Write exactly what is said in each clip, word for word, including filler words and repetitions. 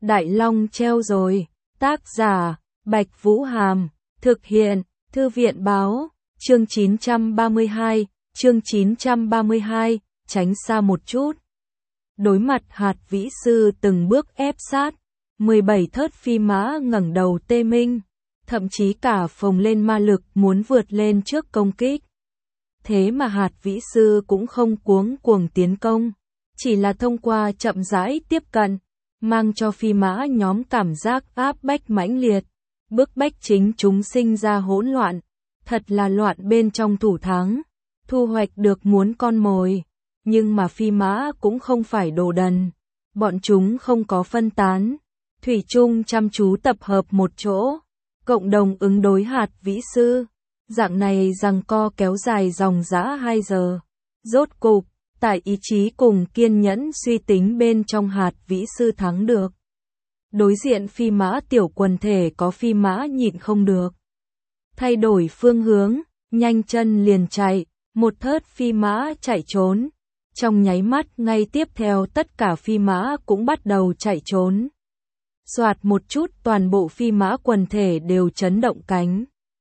Đại Long treo rồi. Tác giả, Bạch Vũ Hàm. Thực hiện, Thư viện Báo. Chương chín trăm ba mươi hai, chương chín trăm ba mươi hai, tránh xa một chút. Đối mặt Hạt Vĩ Sư từng bước ép sát, mười bảy thớt phi mã ngẩng đầu tê minh, thậm chí cả phồng lên ma lực muốn vượt lên trước công kích. Thế mà Hạt Vĩ Sư cũng không cuống cuồng tiến công, chỉ là thông qua chậm rãi tiếp cận, mang cho phi mã nhóm cảm giác áp bách mãnh liệt, bức bách chính chúng sinh ra hỗn loạn, thật là loạn bên trong thủ thắng, thu hoạch được muốn con mồi. Nhưng mà phi mã cũng không phải đồ đần, bọn chúng không có phân tán, thủy chung chăm chú tập hợp một chỗ, cộng đồng ứng đối Hạt Vĩ Sư. Dạng này giằng co kéo dài dòng dã hai giờ. Rốt cục, tại ý chí cùng kiên nhẫn suy tính bên trong Hạt Vĩ Sư thắng được. Đối diện phi mã tiểu quần thể có phi mã nhịn không được. Thay đổi phương hướng, nhanh chân liền chạy, một thớt phi mã chạy trốn. Trong nháy mắt ngay tiếp theo tất cả phi mã cũng bắt đầu chạy trốn. Soạt một chút toàn bộ phi mã quần thể đều chấn động cánh.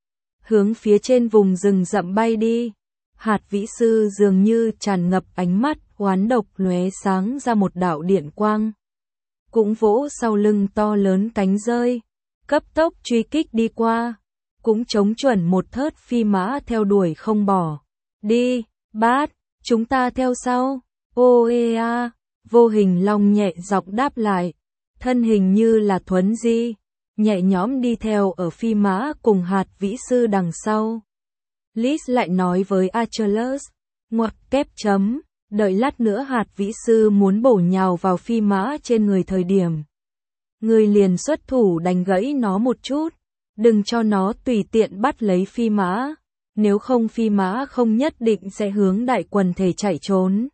Hướng phía trên vùng rừng rậm bay đi. Hạt Vĩ Sư dường như tràn ngập ánh mắt, oán độc lóe sáng ra một đạo điện quang. Cũng vỗ sau lưng to lớn cánh rơi, cấp tốc truy kích đi qua. Cũng chống chuẩn một thớt phi mã theo đuổi không bỏ. Đi, bát! Chúng ta theo sau. Ô ê a, vô hình long nhẹ giọng đáp lại. Thân hình như là thuấn di, nhẹ nhõm đi theo ở phi mã cùng Hạt Vĩ Sư đằng sau. Liz lại nói với Achilles, ngoặc kép chấm, đợi lát nữa Hạt Vĩ Sư muốn bổ nhào vào phi mã trên người thời điểm. Người liền xuất thủ đánh gãy nó một chút, đừng cho nó tùy tiện bắt lấy phi mã. Nếu không phi mã không nhất định sẽ hướng đại quần thể chạy trốn.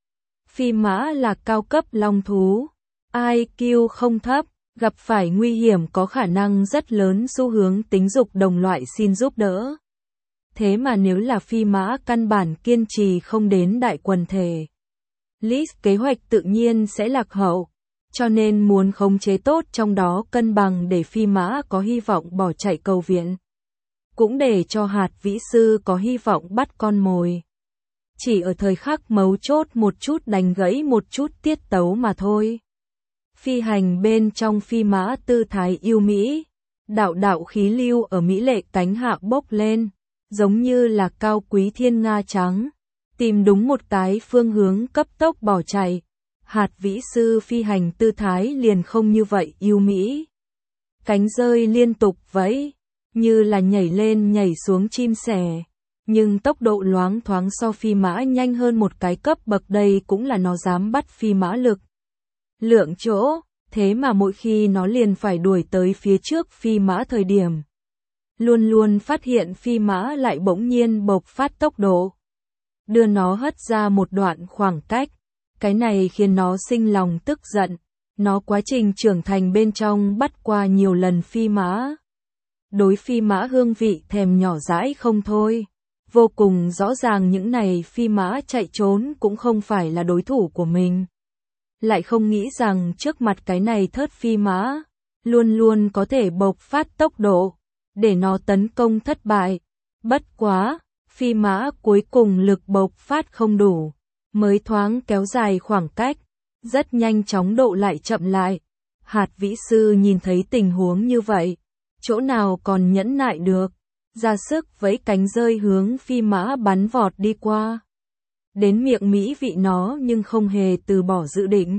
Phi mã là cao cấp long thú, i kiu không thấp, gặp phải nguy hiểm có khả năng rất lớn xu hướng tính dục đồng loại xin giúp đỡ. Thế mà nếu là phi mã căn bản kiên trì không đến đại quần thể, Liz kế hoạch tự nhiên sẽ lạc hậu, cho nên muốn khống chế tốt trong đó cân bằng để phi mã có hy vọng bỏ chạy cầu viện. Cũng để cho Hạt Vĩ Sư có hy vọng bắt con mồi. Chỉ ở thời khắc mấu chốt một chút đánh gãy một chút tiết tấu mà thôi. Phi hành bên trong phi mã tư thái yêu mỹ, đạo đạo khí lưu ở mỹ lệ cánh hạ bốc lên, giống như là cao quý thiên nga trắng, tìm đúng một cái phương hướng cấp tốc bỏ chạy. Hạt Vĩ Sư phi hành tư thái liền không như vậy yêu mỹ. Cánh rơi liên tục vẫy, như là nhảy lên nhảy xuống chim sẻ, nhưng tốc độ loáng thoáng so phi mã nhanh hơn một cái cấp bậc, đây cũng là nó dám bắt phi mã lực. Lượng chỗ, thế mà mỗi khi nó liền phải đuổi tới phía trước phi mã thời điểm. Luôn luôn phát hiện phi mã lại bỗng nhiên bộc phát tốc độ, đưa nó hất ra một đoạn khoảng cách, cái này khiến nó sinh lòng tức giận, nó quá trình trưởng thành bên trong bắt qua nhiều lần phi mã. Đối phi mã hương vị thèm nhỏ dãi không thôi, vô cùng rõ ràng những này phi mã chạy trốn cũng không phải là đối thủ của mình. Lại không nghĩ rằng trước mặt cái này thớt phi mã, luôn luôn có thể bộc phát tốc độ, để nó tấn công thất bại. Bất quá, phi mã cuối cùng lực bộc phát không đủ, mới thoáng kéo dài khoảng cách, rất nhanh chóng độ lại chậm lại. Hạt Vĩ Sư nhìn thấy tình huống như vậy, chỗ nào còn nhẫn nại được, ra sức vẫy cánh rơi hướng phi mã bắn vọt đi qua. Đến miệng mỹ vị nó nhưng không hề từ bỏ dự định.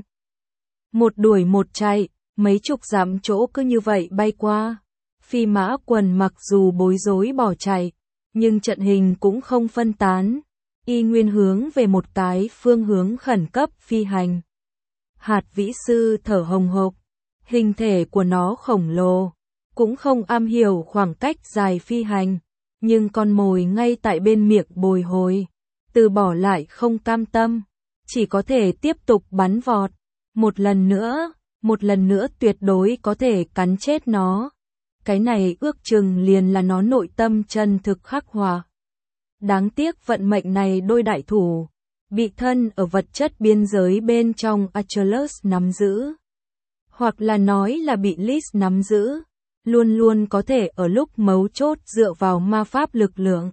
Một đuổi một chạy, mấy chục dặm chỗ cứ như vậy bay qua. Phi mã quần mặc dù bối rối bỏ chạy, nhưng trận hình cũng không phân tán, y nguyên hướng về một cái phương hướng khẩn cấp phi hành. Hạt Vĩ Sư thở hồng hộc, hình thể của nó khổng lồ, cũng không am hiểu khoảng cách dài phi hành, nhưng con mồi ngay tại bên miệng bồi hồi, từ bỏ lại không cam tâm, chỉ có thể tiếp tục bắn vọt, một lần nữa, một lần nữa tuyệt đối có thể cắn chết nó. Cái này ước chừng liền là nó nội tâm chân thực khắc họa. Đáng tiếc vận mệnh này đôi đại thủ, bị thân ở vật chất biên giới bên trong Achilles nắm giữ. hoặc là nói là bị Liz nắm giữ, luôn luôn có thể ở lúc mấu chốt dựa vào ma pháp lực lượng.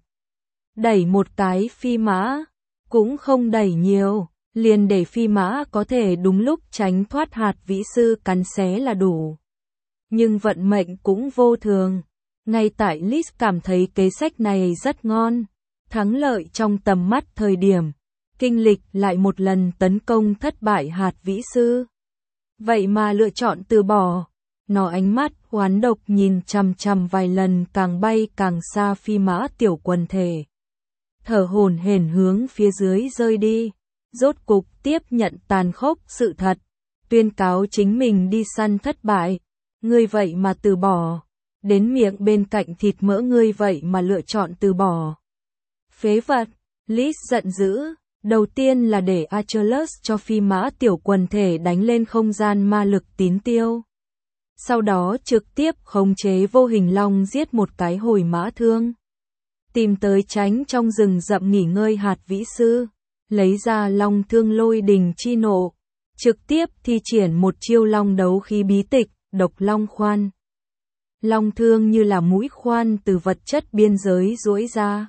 Đẩy một cái phi mã, cũng không đẩy nhiều, liền để phi mã có thể đúng lúc tránh thoát hạt vĩ sư cắn xé là đủ. Nhưng vận mệnh cũng vô thường. Ngay tại Liz cảm thấy kế sách này rất ngon, thắng lợi trong tầm mắt thời điểm, kinh lịch lại một lần tấn công thất bại hạt vĩ sư. Vậy mà lựa chọn từ bỏ. Nó ánh mắt oán độc nhìn chằm chằm vài lần càng bay càng xa phi mã tiểu quần thể. Thở hổn hển hướng phía dưới rơi đi, rốt cục tiếp nhận tàn khốc sự thật, tuyên cáo chính mình đi săn thất bại. Ngươi vậy mà từ bỏ, đến miệng bên cạnh thịt mỡ ngươi vậy mà lựa chọn từ bỏ. Phế vật, Liz giận dữ, đầu tiên là để Achilles cho phi mã tiểu quần thể đánh lên không gian ma lực tín tiêu. Sau đó trực tiếp khống chế vô hình long giết một cái hồi mã thương. Tìm tới tránh trong rừng rậm nghỉ ngơi hạt vĩ sư, lấy ra long thương lôi đình chi nộ, trực tiếp thi triển một chiêu long đấu khí bí tịch, độc long khoan. Long thương như là mũi khoan từ vật chất biên giới duỗi ra.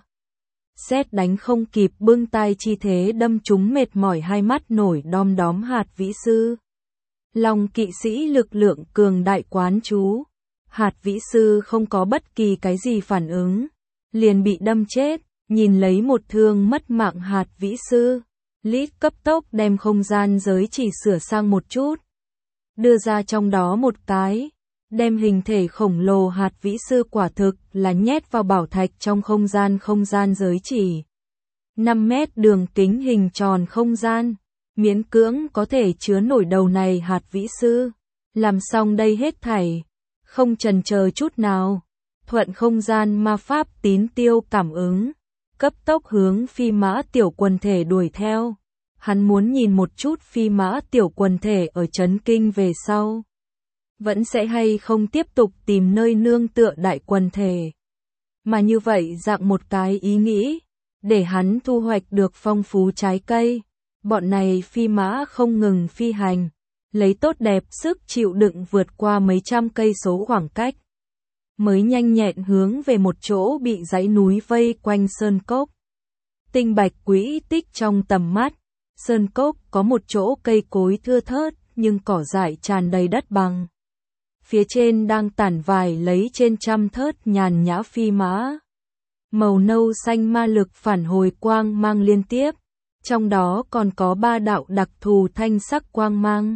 Xét đánh không kịp bưng tay chi thế đâm trúng mệt mỏi hai mắt nổi đom đóm hạt vĩ sư. Long kỵ sĩ lực lượng cường đại quán chú. Hạt vĩ sư không có bất kỳ cái gì phản ứng, liền bị đâm chết, nhìn lấy một thương mất mạng hạt vĩ sư. Liz cấp tốc đem không gian giới chỉ sửa sang một chút, đưa ra trong đó một cái, đem hình thể khổng lồ hạt vĩ sư quả thực là nhét vào bảo thạch trong không gian không gian giới chỉ. năm mét đường kính hình tròn không gian, miễn cưỡng có thể chứa nổi đầu này hạt vĩ sư. Làm xong đây hết thảy, không chần chờ chút nào, thuận không gian ma pháp tín tiêu cảm ứng, cấp tốc hướng phi mã tiểu quần thể đuổi theo. Hắn muốn nhìn một chút phi mã tiểu quần thể ở chấn kinh về sau, vẫn sẽ hay không tiếp tục tìm nơi nương tựa đại quần thể. Mà như vậy dạng một cái ý nghĩ, để hắn thu hoạch được phong phú trái cây. Bọn này phi mã không ngừng phi hành, lấy tốt đẹp sức chịu đựng vượt qua mấy trăm cây số khoảng cách, mới nhanh nhẹn hướng về một chỗ bị dãy núi vây quanh sơn cốc. Tinh bạch quỹ tích trong tầm mắt, sơn cốc có một chỗ cây cối thưa thớt nhưng cỏ dại tràn đầy đất bằng. Phía trên đang tản vải lấy trên trăm thớt nhàn nhã phi mã. Màu nâu xanh ma lực phản hồi quang mang liên tiếp, trong đó còn có ba đạo đặc thù thanh sắc quang mang.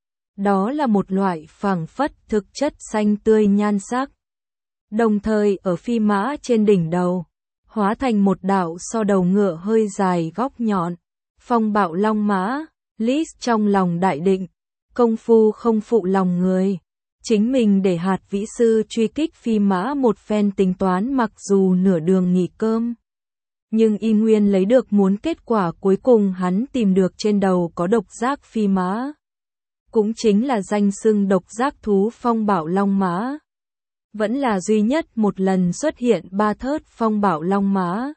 Đó là một loại phảng phất thực chất xanh tươi nhan sắc. Đồng thời ở phi mã trên đỉnh đầu, hóa thành một đạo so đầu ngựa hơi dài góc nhọn. Phong bạo long mã, Liz trong lòng đại định, công phu không phụ lòng người. Chính mình để hạt vĩ sư truy kích phi mã một phen tính toán mặc dù nửa đường nghỉ cơm. Nhưng y nguyên lấy được muốn kết quả cuối cùng hắn tìm được trên đầu có độc giác phi mã. Cũng chính là danh xưng độc giác thú phong bạo long mã. Vẫn là duy nhất một lần xuất hiện ba thớt phong bạo long mã.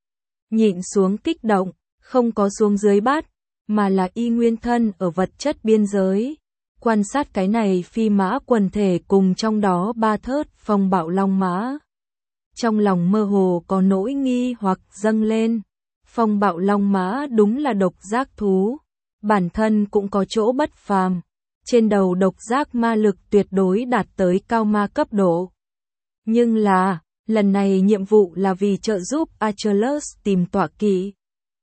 Nhịn xuống kích động, không có xuống dưới bát, mà là y nguyên thân ở vật chất biên giới. Quan sát cái này phi mã quần thể cùng trong đó ba thớt phong bạo long mã. Trong lòng mơ hồ có nỗi nghi hoặc dâng lên. Phong bạo long mã đúng là độc giác thú, bản thân cũng có chỗ bất phàm. Trên đầu độc giác ma lực tuyệt đối đạt tới cao ma cấp độ. Nhưng là, lần này nhiệm vụ là vì trợ giúp Achilles tìm tọa kỵ.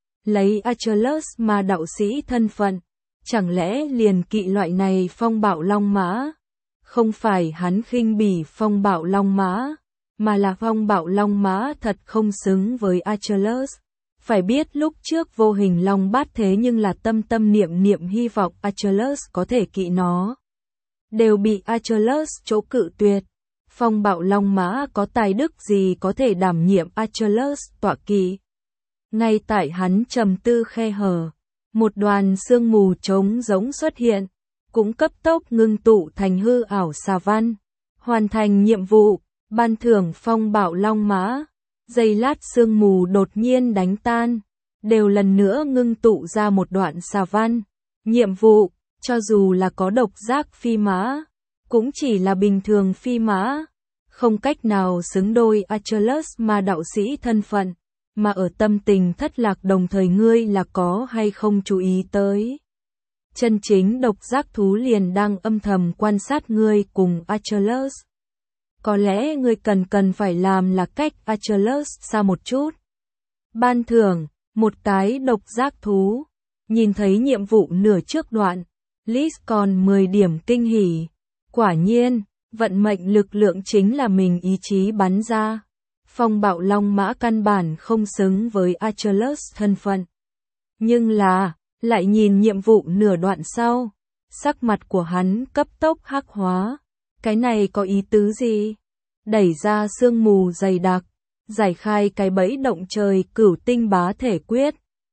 Lấy Achilles ma đạo sĩ thân phận, chẳng lẽ liền kỵ loại này phong bạo long mã? Không phải hắn khinh bỉ phong bạo long mã, mà là phong bạo long mã thật không xứng với Achilles. Phải biết lúc trước vô hình long bát thế nhưng là tâm tâm niệm niệm hy vọng Achilles có thể kỵ nó. Đều bị Achilles chỗ cự tuyệt. Phong bạo long mã có tài đức gì có thể đảm nhiệm Achilles tọa kỵ? Ngay tại hắn trầm tư khe hở, một đoàn sương mù trống rỗng xuất hiện, cũng cấp tốc ngưng tụ thành hư ảo xà văn. Hoàn thành nhiệm vụ, ban thưởng phong bạo long mã. Giây lát sương mù đột nhiên đánh tan, đều lần nữa ngưng tụ ra một đoạn xà văn. Nhiệm vụ, cho dù là có độc giác phi mã, cũng chỉ là bình thường phi mã, không cách nào xứng đôi Achilles ma đạo sĩ thân phận, mà ở tâm tình thất lạc đồng thời ngươi là có hay không chú ý tới. Chân chính độc giác thú liền đang âm thầm quan sát ngươi cùng Achilles. Có lẽ ngươi cần cần phải làm là cách Achilles xa một chút. Ban thưởng, một cái độc giác thú. Nhìn thấy nhiệm vụ nửa trước đoạn, Liz còn mười điểm kinh hỉ. Quả nhiên, vận mệnh lực lượng chính là mình ý chí bắn ra. Phong bạo long mã căn bản không xứng với Achilles thân phận. Nhưng là, lại nhìn nhiệm vụ nửa đoạn sau, sắc mặt của hắn cấp tốc hắc hóa. Cái này có ý tứ gì? Đẩy ra sương mù dày đặc, giải khai cái bẫy động trời cửu tinh bá thể quyết,